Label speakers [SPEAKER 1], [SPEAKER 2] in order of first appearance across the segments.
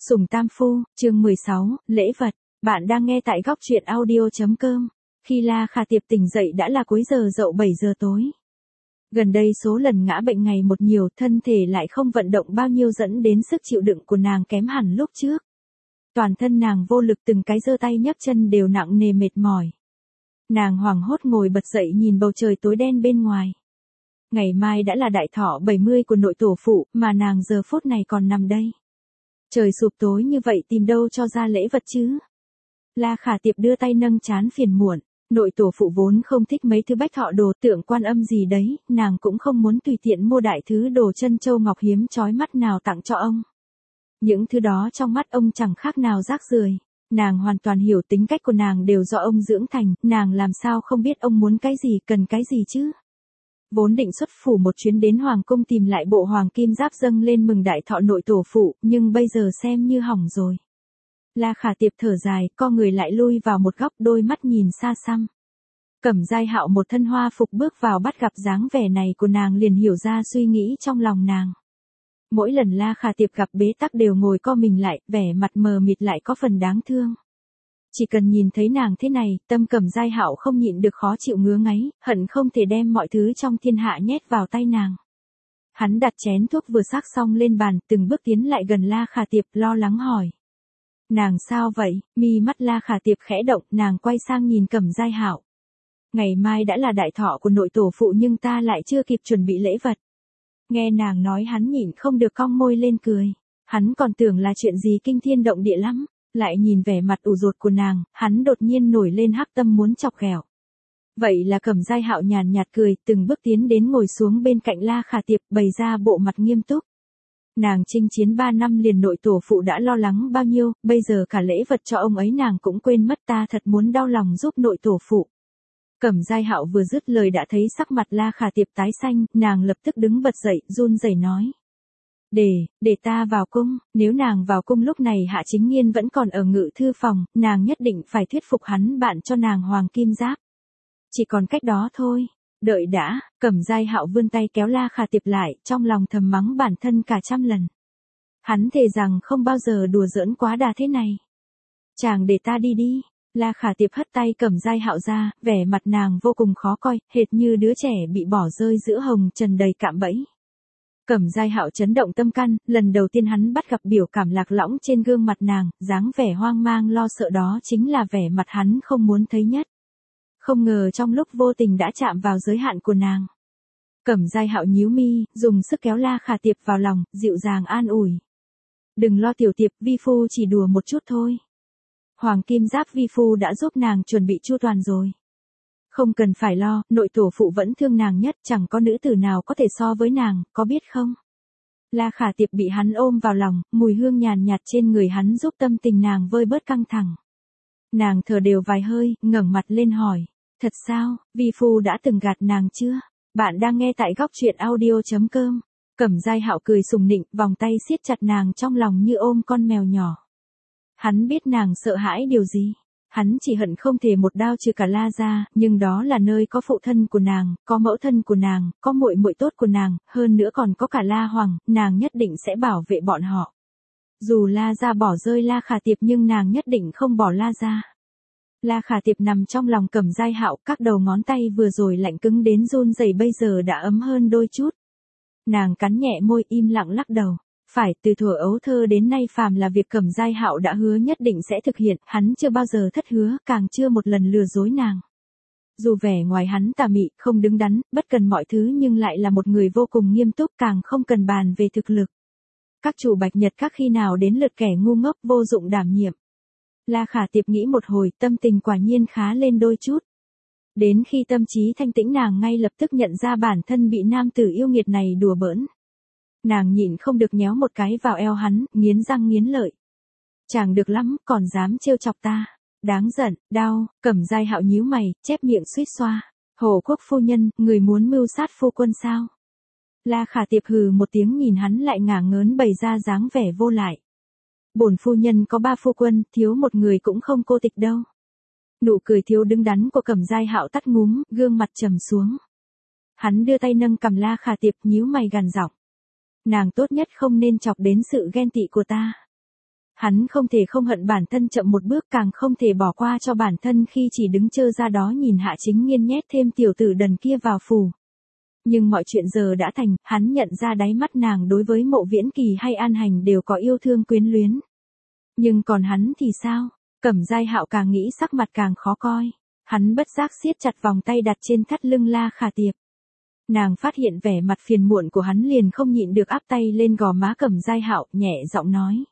[SPEAKER 1] Sủng Tam Phu, chương 16, lễ vật. Bạn đang nghe tại góc truyện audio.com. Khi La Khả Tiệp tỉnh dậy đã là cuối giờ dậu 7 giờ tối. Gần đây số lần ngã bệnh ngày một nhiều, thân thể lại không vận động bao nhiêu dẫn đến sức chịu đựng của nàng kém hẳn lúc trước. Toàn thân nàng vô lực, từng cái giơ tay nhấc chân đều nặng nề mệt mỏi. Nàng hoảng hốt ngồi bật dậy nhìn bầu trời tối đen bên ngoài. Ngày mai đã là đại thọ 70 của nội tổ phụ, mà nàng giờ phút này còn nằm đây. Trời sụp tối như vậy tìm đâu cho ra lễ vật chứ? La Khả Tiệp đưa tay nâng trán phiền muộn. Nội tổ phụ vốn không thích mấy thứ bách thọ đồ tượng Quan Âm gì đấy, nàng cũng không muốn tùy tiện mua đại thứ đồ chân châu ngọc hiếm chói mắt nào tặng cho ông. Những thứ đó trong mắt ông chẳng khác nào rác rưởi. Nàng hoàn toàn hiểu tính cách của nàng đều do ông dưỡng thành, nàng làm sao không biết ông muốn cái gì cần cái gì chứ? Vốn định xuất phủ một chuyến đến Hoàng cung tìm lại bộ hoàng kim giáp dâng lên mừng đại thọ nội tổ phụ, nhưng bây giờ xem như hỏng rồi. La Khả Tiệp thở dài, co người lại lui vào một góc, đôi mắt nhìn xa xăm. Cẩm Giai Hạo một thân hoa phục bước vào bắt gặp dáng vẻ này của nàng liền hiểu ra suy nghĩ trong lòng nàng. Mỗi lần La Khả Tiệp gặp bế tắc đều ngồi co mình lại, vẻ mặt mờ mịt lại có phần đáng thương. Chỉ cần nhìn thấy nàng thế này, tâm Cẩm Giai Hạo không nhịn được khó chịu ngứa ngáy, hận không thể đem mọi thứ trong thiên hạ nhét vào tay nàng. Hắn đặt chén thuốc vừa sắc xong lên bàn, từng bước tiến lại gần La Khả Tiệp, lo lắng hỏi. Nàng sao vậy? Mi mắt La Khả Tiệp khẽ động, nàng quay sang nhìn Cẩm Giai Hạo. Ngày mai đã là đại thọ của nội tổ phụ nhưng ta lại chưa kịp chuẩn bị lễ vật. Nghe nàng nói hắn nhịn không được cong môi lên cười. Hắn còn tưởng là chuyện gì kinh thiên động địa lắm. Lại nhìn vẻ mặt ủ rột của nàng, hắn đột nhiên nổi lên hắc tâm muốn chọc ghẹo. Vậy là Cẩm Giai Hạo nhàn nhạt cười, từng bước tiến đến ngồi xuống bên cạnh La Khả Tiệp, bày ra bộ mặt nghiêm túc. Nàng chinh chiến 3 năm liền nội tổ phụ đã lo lắng bao nhiêu, bây giờ cả lễ vật cho ông ấy nàng cũng quên mất, ta thật muốn đau lòng giúp nội tổ phụ. Cẩm Giai Hạo vừa dứt lời đã thấy sắc mặt La Khả Tiệp tái xanh, nàng lập tức đứng bật dậy, run rẩy nói. Để ta vào cung, nếu nàng vào cung lúc này Hạ Chính Nghiên vẫn còn ở ngự thư phòng, nàng nhất định phải thuyết phục hắn bạn cho nàng hoàng kim giáp. Chỉ còn cách đó thôi. Đợi đã, Cẩm Giai Hạo vươn tay kéo La Khả Tiệp lại, trong lòng thầm mắng bản thân cả trăm lần. Hắn thề rằng không bao giờ đùa giỡn quá đà thế này. Chàng để ta đi đi. La Khả Tiệp hất tay Cẩm Giai Hạo ra, vẻ mặt nàng vô cùng khó coi, hệt như đứa trẻ bị bỏ rơi giữa hồng trần đầy cạm bẫy. Cẩm Giai Hạo chấn động tâm can, lần đầu tiên hắn bắt gặp biểu cảm lạc lõng trên gương mặt nàng, dáng vẻ hoang mang lo sợ đó chính là vẻ mặt hắn không muốn thấy nhất. Không ngờ trong lúc vô tình đã chạm vào giới hạn của nàng. Cẩm Giai Hạo nhíu mi, dùng sức kéo La Khả Tiệp vào lòng, dịu dàng an ủi. Đừng lo tiểu Tiệp, vi phu chỉ đùa một chút thôi. Hoàng kim giáp vi phu đã giúp nàng chuẩn bị chu toàn rồi. Không cần phải lo, nội tổ phụ vẫn thương nàng nhất, chẳng có nữ tử nào có thể so với nàng, có biết không? La Khả Tiệp bị hắn ôm vào lòng, mùi hương nhàn nhạt trên người hắn giúp tâm tình nàng vơi bớt căng thẳng. Nàng thở đều vài hơi, ngẩng mặt lên hỏi. Thật sao, vi phu đã từng gạt nàng chưa? Bạn đang nghe tại góc truyện audio.com. Cẩm Giai Hạo cười sùng nịnh, vòng tay siết chặt nàng trong lòng như ôm con mèo nhỏ. Hắn biết nàng sợ hãi điều gì. Hắn chỉ hận không thể một đao trừ cả La gia, nhưng đó là nơi có phụ thân của nàng, có mẫu thân của nàng, có muội muội tốt của nàng, hơn nữa còn có cả La Hoàng, nàng nhất định sẽ bảo vệ bọn họ. Dù La gia bỏ rơi La Khả Tiệp nhưng nàng nhất định không bỏ La gia. La Khả Tiệp nằm trong lòng Cẩm Giai Hạo, các đầu ngón tay vừa rồi lạnh cứng đến run rẩy bây giờ đã ấm hơn đôi chút. Nàng cắn nhẹ môi im lặng lắc đầu. Phải, từ thuở ấu thơ đến nay phàm là việc Cẩm Giai Hạo đã hứa nhất định sẽ thực hiện, hắn chưa bao giờ thất hứa, càng chưa một lần lừa dối nàng. Dù vẻ ngoài hắn tà mị, không đứng đắn, bất cần mọi thứ nhưng lại là một người vô cùng nghiêm túc, càng không cần bàn về thực lực. Các chủ Bạch Nhật các khi nào đến lượt kẻ ngu ngốc vô dụng đảm nhiệm. La Khả Tiệp nghĩ một hồi, tâm tình quả nhiên khá lên đôi chút. Đến khi tâm trí thanh tĩnh nàng ngay lập tức nhận ra bản thân bị nam tử yêu nghiệt này đùa bỡn. Nàng nhịn không được nhéo một cái vào eo hắn, nghiến răng nghiến lợi. Chàng được lắm, còn dám trêu chọc ta. Đáng giận, đau, Cẩm Giai Hạo nhíu mày, chép miệng suýt xoa. Hồ quốc phu nhân, người muốn mưu sát phu quân sao? La Khả Tiệp hừ một tiếng nhìn hắn lại ngả ngớn bày ra dáng vẻ vô lại. Bổn phu nhân có 3 phu quân, thiếu một người cũng không cô tịch đâu. Nụ cười thiếu đứng đắn của Cẩm Giai Hạo tắt ngúm, gương mặt trầm xuống. Hắn đưa tay nâng cằm La Khả Tiệp nhíu mày gằn giọng. Nàng tốt nhất không nên chọc đến sự ghen tị của ta. Hắn không thể không hận bản thân chậm một bước, càng không thể bỏ qua cho bản thân khi chỉ đứng trơ ra đó nhìn Hạ Chính Nghiên nhét thêm tiểu tử đần kia vào phủ. Nhưng mọi chuyện giờ đã thành, hắn nhận ra đáy mắt nàng đối với Mộ Viễn Kỳ hay An Hành đều có yêu thương quyến luyến. Nhưng còn hắn thì sao? Cẩm Giai Hạo càng nghĩ sắc mặt càng khó coi. Hắn bất giác siết chặt vòng tay đặt trên thắt lưng La Khả Tiệp. Nàng phát hiện vẻ mặt phiền muộn của hắn liền không nhịn được áp tay lên gò má Cẩm Giai Hạo, nhẹ giọng nói.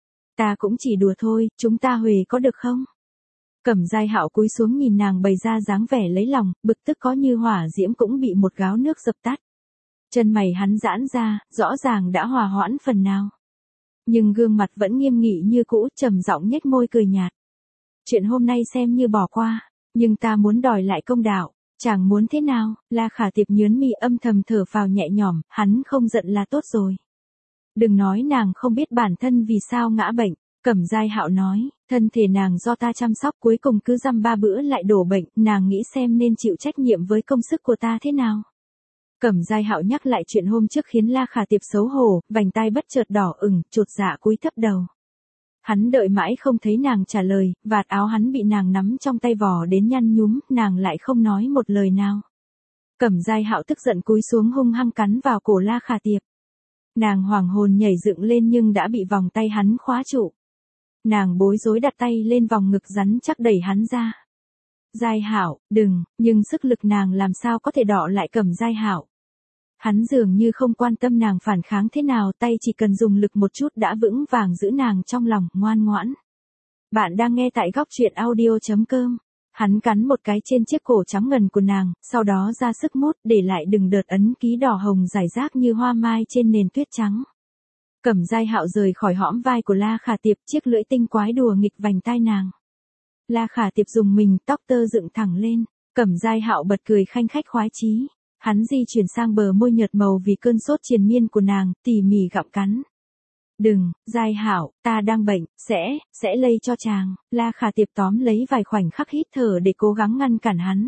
[SPEAKER 1] Ta cũng chỉ đùa thôi, chúng ta huề có được không? Cẩm Giai Hạo cúi xuống nhìn nàng bày ra dáng vẻ lấy lòng, bực tức có như hỏa diễm cũng bị một gáo nước dập tắt. Chân mày hắn giãn ra, rõ ràng đã hòa hoãn phần nào. Nhưng gương mặt vẫn nghiêm nghị như cũ, trầm giọng nhếch môi cười nhạt. Chuyện hôm nay xem như bỏ qua, nhưng ta muốn đòi lại công đạo. Chàng muốn thế nào? La Khả Tiệp nhớn mi âm thầm thở phào nhẹ nhõm, hắn không giận là tốt rồi. Đừng nói nàng không biết bản thân vì sao ngã bệnh. Cẩm Giai Hạo nói, thân thể nàng do ta chăm sóc, cuối cùng cứ dăm ba bữa lại đổ bệnh, nàng nghĩ xem nên chịu trách nhiệm với công sức của ta thế nào. Cẩm Giai Hạo nhắc lại chuyện hôm trước khiến La Khả Tiệp xấu hổ, vành tai bất chợt đỏ ửng, chột dạ cúi thấp đầu. Hắn đợi mãi không thấy nàng trả lời, vạt áo hắn bị nàng nắm trong tay vò đến nhăn nhúm, nàng lại không nói một lời nào. Cẩm Giai Hạo tức giận cúi xuống hung hăng cắn vào cổ La Khả Tiệp. Nàng hoàng hồn nhảy dựng lên nhưng đã bị vòng tay hắn khóa trụ. Nàng bối rối đặt tay lên vòng ngực rắn chắc đẩy hắn ra. Giai Hạo, đừng, nhưng sức lực nàng làm sao có thể đọ lại Cẩm Giai Hạo. Hắn dường như không quan tâm nàng phản kháng thế nào, tay chỉ cần dùng lực một chút đã vững vàng giữ nàng trong lòng, ngoan ngoãn. Bạn đang nghe tại góc truyện audio.com. Hắn cắn một cái trên chiếc cổ trắng ngần của nàng, sau đó ra sức mút để lại từng đợt ấn ký đỏ hồng rải rác như hoa mai trên nền tuyết trắng. Cẩm Giai Hạo rời khỏi hõm vai của La Khả Tiệp, chiếc lưỡi tinh quái đùa nghịch vành tai nàng. La Khả Tiệp dùng mình, tóc tơ dựng thẳng lên. Cẩm Giai Hạo bật cười khanh khách khoái chí. Hắn di chuyển sang bờ môi nhợt màu vì cơn sốt triền miên của nàng, tỉ mỉ gặm cắn. Đừng, Giai Hạo, ta đang bệnh, sẽ lây cho chàng. La Khả Tiệp tóm lấy vài khoảnh khắc hít thở để cố gắng ngăn cản hắn.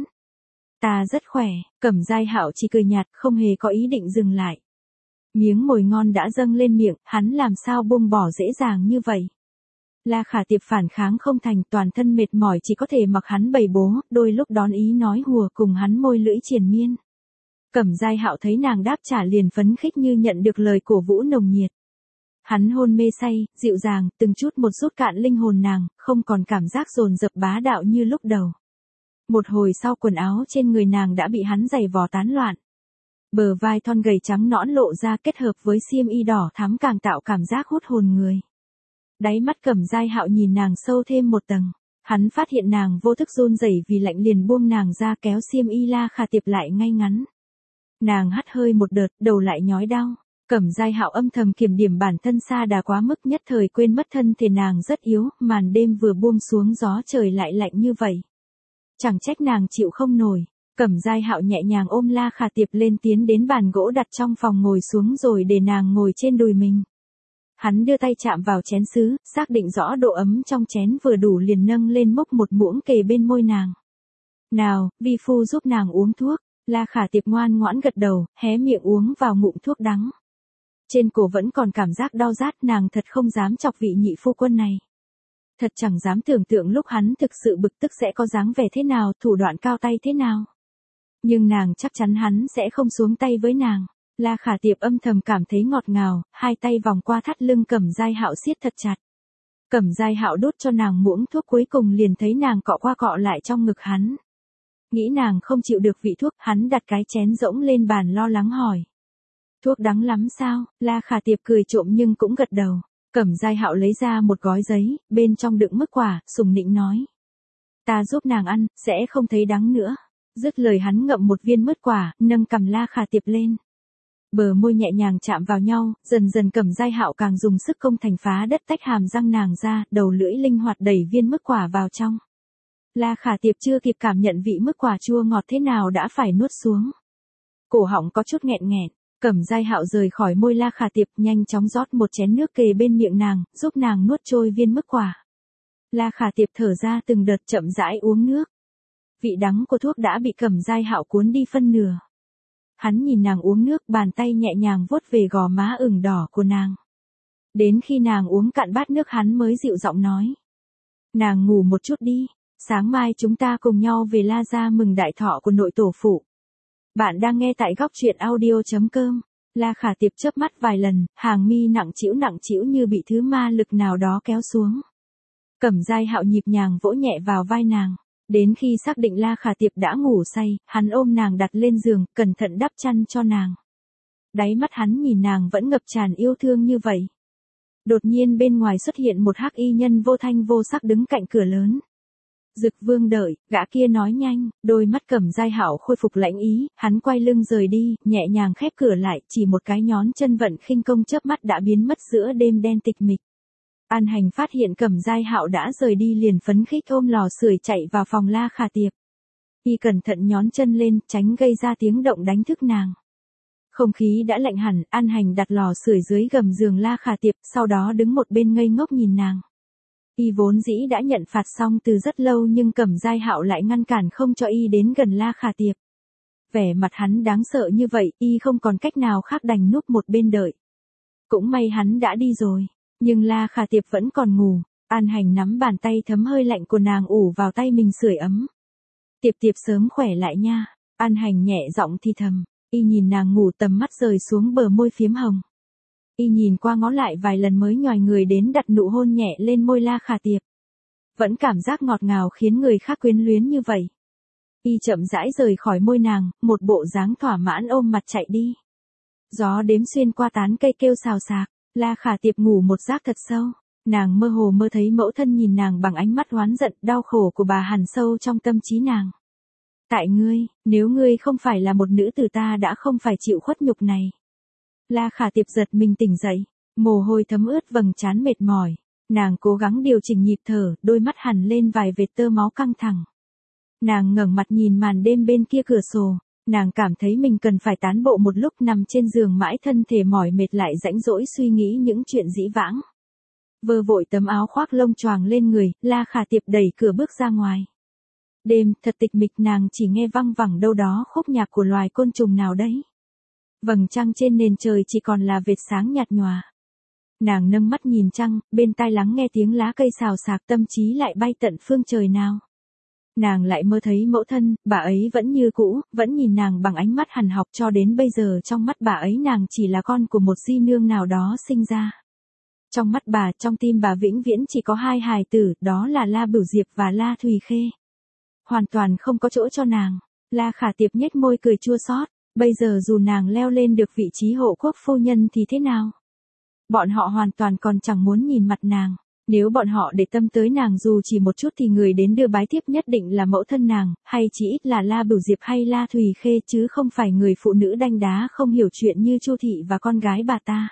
[SPEAKER 1] Ta rất khỏe. Cẩm Giai Hạo chỉ cười nhạt, không hề có ý định dừng lại. Miếng mồi ngon đã dâng lên miệng, hắn làm sao buông bỏ dễ dàng như vậy. La Khả Tiệp phản kháng không thành, toàn thân mệt mỏi chỉ có thể mặc hắn bày bố, đôi lúc đón ý nói hùa cùng hắn môi lưỡi triền miên. Cẩm Giai Hạo thấy nàng đáp trả liền phấn khích như nhận được lời cổ vũ nồng nhiệt. Hắn hôn mê say, dịu dàng, từng chút một rút cạn linh hồn nàng, không còn cảm giác dồn dập bá đạo như lúc đầu. Một hồi sau quần áo trên người nàng đã bị hắn giày vò tán loạn. Bờ vai thon gầy trắng nõn lộ ra kết hợp với xiêm y đỏ thắm càng tạo cảm giác hút hồn người. Đáy mắt Cẩm Giai Hạo nhìn nàng sâu thêm một tầng. Hắn phát hiện nàng vô thức run rẩy vì lạnh liền buông nàng ra kéo xiêm y La Khả Tiệp lại ngay ngắn. Nàng hắt hơi một đợt, đầu lại nhói đau. Cẩm Giai Hạo âm thầm kiểm điểm bản thân xa đà quá mức, nhất thời quên mất thân thể nàng rất yếu, màn đêm vừa buông xuống gió trời lại lạnh như vậy. Chẳng trách nàng chịu không nổi. Cẩm Giai Hạo nhẹ nhàng ôm La Khả Tiệp lên tiến đến bàn gỗ đặt trong phòng ngồi xuống rồi để nàng ngồi trên đùi mình. Hắn đưa tay chạm vào chén sứ, xác định rõ độ ấm trong chén vừa đủ liền nâng lên múc một muỗng kề bên môi nàng. Nào, vi phu giúp nàng uống thuốc. La Khả Tiệp ngoan ngoãn gật đầu, hé miệng uống vào ngụm thuốc đắng. Trên cổ vẫn còn cảm giác đau rát, nàng thật không dám chọc vị nhị phu quân này. Thật chẳng dám tưởng tượng lúc hắn thực sự bực tức sẽ có dáng vẻ thế nào, thủ đoạn cao tay thế nào. Nhưng nàng chắc chắn hắn sẽ không xuống tay với nàng. La Khả Tiệp âm thầm cảm thấy ngọt ngào, hai tay vòng qua thắt lưng Cẩm Giai Hạo siết thật chặt. Cẩm Giai Hạo đút cho nàng muỗng thuốc cuối cùng liền thấy nàng cọ qua cọ lại trong ngực hắn. Nghĩ nàng không chịu được vị thuốc, hắn đặt cái chén rỗng lên bàn lo lắng hỏi. Thuốc đắng lắm sao? La Khả Tiệp cười trộm nhưng cũng gật đầu. Cẩm Giai Hạo lấy ra một gói giấy, bên trong đựng mứt quả, sùng nịnh nói. Ta giúp nàng ăn, sẽ không thấy đắng nữa. Dứt lời hắn ngậm một viên mứt quả, nâng cằm La Khả Tiệp lên. Bờ môi nhẹ nhàng chạm vào nhau, dần dần Cẩm Giai Hạo càng dùng sức công thành phá đất tách hàm răng nàng ra, đầu lưỡi linh hoạt đẩy viên mứt quả vào trong. La Khả Tiệp chưa kịp cảm nhận vị mứt quả chua ngọt thế nào đã phải nuốt xuống. Cổ họng có chút nghẹn nghẹn, Cẩm Giai Hạo rời khỏi môi La Khả Tiệp, nhanh chóng rót một chén nước kề bên miệng nàng, giúp nàng nuốt trôi viên mứt quả. La Khả Tiệp thở ra từng đợt chậm rãi uống nước. Vị đắng của thuốc đã bị Cẩm Giai Hạo cuốn đi phân nửa. Hắn nhìn nàng uống nước, bàn tay nhẹ nhàng vuốt về gò má ửng đỏ của nàng. Đến khi nàng uống cạn bát nước hắn mới dịu giọng nói. Nàng ngủ một chút đi, sáng mai chúng ta cùng nhau về La gia mừng đại thọ của nội tổ phụ. Bạn đang nghe tại góc truyện audio.com. La Khả Tiệp chớp mắt vài lần, hàng mi nặng trĩu như bị thứ ma lực nào đó kéo xuống. Cẩm Giai Hạo nhịp nhàng vỗ nhẹ vào vai nàng. Đến khi xác định La Khả Tiệp đã ngủ say, hắn ôm nàng đặt lên giường, cẩn thận đắp chăn cho nàng. Đáy mắt hắn nhìn nàng vẫn ngập tràn yêu thương như vậy. Đột nhiên bên ngoài xuất hiện một hắc y nhân vô thanh vô sắc đứng cạnh cửa lớn. Dực Vương đợi, gã kia nói nhanh, đôi mắt Cẩm Giai Hạo khôi phục lãnh ý, hắn quay lưng rời đi, nhẹ nhàng khép cửa lại, chỉ một cái nhón chân vận khinh công chớp mắt đã biến mất giữa đêm đen tịch mịch. An Hành phát hiện Cẩm Giai Hạo đã rời đi liền phấn khích ôm lò sưởi chạy vào phòng La Khả Tiệp. Y cẩn thận nhón chân lên, tránh gây ra tiếng động đánh thức nàng. Không khí đã lạnh hẳn, An Hành đặt lò sưởi dưới gầm giường La Khả Tiệp, sau đó đứng một bên ngây ngốc nhìn nàng. Y vốn dĩ đã nhận phạt xong từ rất lâu nhưng Cẩm Giai Hạo lại ngăn cản không cho y đến gần La Khả Tiệp. Vẻ mặt hắn đáng sợ như vậy, y không còn cách nào khác đành núp một bên đợi. Cũng may hắn đã đi rồi, nhưng La Khả Tiệp vẫn còn ngủ. An Hành nắm bàn tay thấm hơi lạnh của nàng ủ vào tay mình sưởi ấm. Tiệp Tiệp sớm khỏe lại nha. An Hành nhẹ giọng thì thầm. Y nhìn nàng ngủ tầm mắt rời xuống bờ môi phiếm hồng. Y nhìn qua ngó lại vài lần mới nhòi người đến đặt nụ hôn nhẹ lên môi La Khả Tiệp. Vẫn cảm giác ngọt ngào khiến người khác quyến luyến như vậy. Y chậm rãi rời khỏi môi nàng, một bộ dáng thỏa mãn ôm mặt chạy đi. Gió đếm xuyên qua tán cây kêu xào xạc, La Khả Tiệp ngủ một giấc thật sâu. Nàng mơ hồ mơ thấy mẫu thân nhìn nàng bằng ánh mắt oán giận, đau khổ của bà hằn sâu trong tâm trí nàng. Tại ngươi, nếu ngươi không phải là một nữ tử ta đã không phải chịu khuất nhục này. La Khả Tiệp giật mình tỉnh dậy, mồ hôi thấm ướt vầng trán mệt mỏi. Nàng cố gắng điều chỉnh nhịp thở, đôi mắt hằn lên vài vệt tơ máu căng thẳng. Nàng ngẩng mặt nhìn màn đêm bên kia cửa sổ, nàng cảm thấy mình cần phải tán bộ một lúc nằm trên giường mãi thân thể mỏi mệt lại rãnh rỗi suy nghĩ những chuyện dĩ vãng. Vơ vội tấm áo khoác lông choàng lên người, La Khả Tiệp đẩy cửa bước ra ngoài. Đêm thật tịch mịch, nàng chỉ nghe văng vẳng đâu đó khúc nhạc của loài côn trùng nào đấy. Vầng trăng trên nền trời chỉ còn là vệt sáng nhạt nhòa. Nàng nâng mắt nhìn trăng, bên tai lắng nghe tiếng lá cây xào xạc, tâm trí lại bay tận phương trời nào. Nàng lại mơ thấy mẫu thân, bà ấy vẫn như cũ, vẫn nhìn nàng bằng ánh mắt hằn học cho đến bây giờ trong mắt bà ấy nàng chỉ là con của một di nương nào đó sinh ra. Trong mắt bà, trong tim bà vĩnh viễn chỉ có hai hài tử, đó là La Bửu Diệp và La Thùy Khê. Hoàn toàn không có chỗ cho nàng. La Khả Tiệp nhếch môi cười chua xót. Bây giờ dù nàng leo lên được vị trí hộ quốc phu nhân thì thế nào? Bọn họ hoàn toàn còn chẳng muốn nhìn mặt nàng. Nếu bọn họ để tâm tới nàng dù chỉ một chút thì người đến đưa bái tiếp nhất định là mẫu thân nàng, hay chỉ ít là La Bửu Diệp hay La Thùy Khê chứ không phải người phụ nữ đanh đá không hiểu chuyện như Chu Thị và con gái bà ta.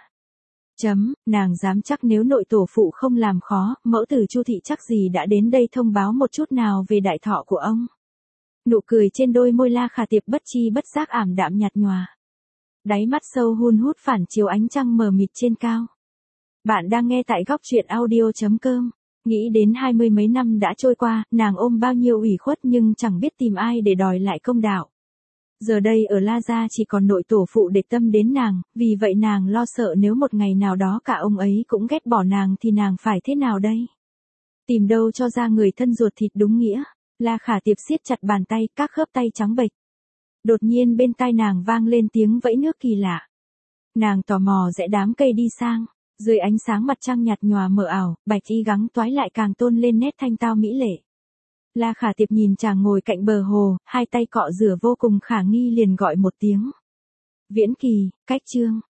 [SPEAKER 1] Nàng dám chắc nếu nội tổ phụ không làm khó, mẫu tử Chu Thị chắc gì đã đến đây thông báo một chút nào về đại thọ của ông. Nụ cười trên đôi môi La Khả Tiệp bất chi bất giác ảm đạm nhạt nhòa. Đáy mắt sâu hun hút phản chiếu ánh trăng mờ mịt trên cao. Bạn đang nghe tại góc truyện audio.com. Nghĩ đến 20 mấy năm đã trôi qua, nàng ôm bao nhiêu ủy khuất nhưng chẳng biết tìm ai để đòi lại công đạo. Giờ đây ở La Gia chỉ còn nội tổ phụ để tâm đến nàng, vì vậy nàng lo sợ nếu một ngày nào đó cả ông ấy cũng ghét bỏ nàng thì nàng phải thế nào đây? Tìm đâu cho ra người thân ruột thịt đúng nghĩa. La Khả Tiệp siết chặt bàn tay, các khớp tay trắng bệch. Đột nhiên bên tai nàng vang lên tiếng vẫy nước kỳ lạ. Nàng tò mò rẽ đám cây đi sang, dưới ánh sáng mặt trăng nhạt nhòa mờ ảo, bạch y gắng toái lại càng tôn lên nét thanh tao mỹ lệ. La Khả Tiệp nhìn chàng ngồi cạnh bờ hồ, hai tay cọ rửa vô cùng khả nghi liền gọi một tiếng. Viễn Kỳ, Cách Trương.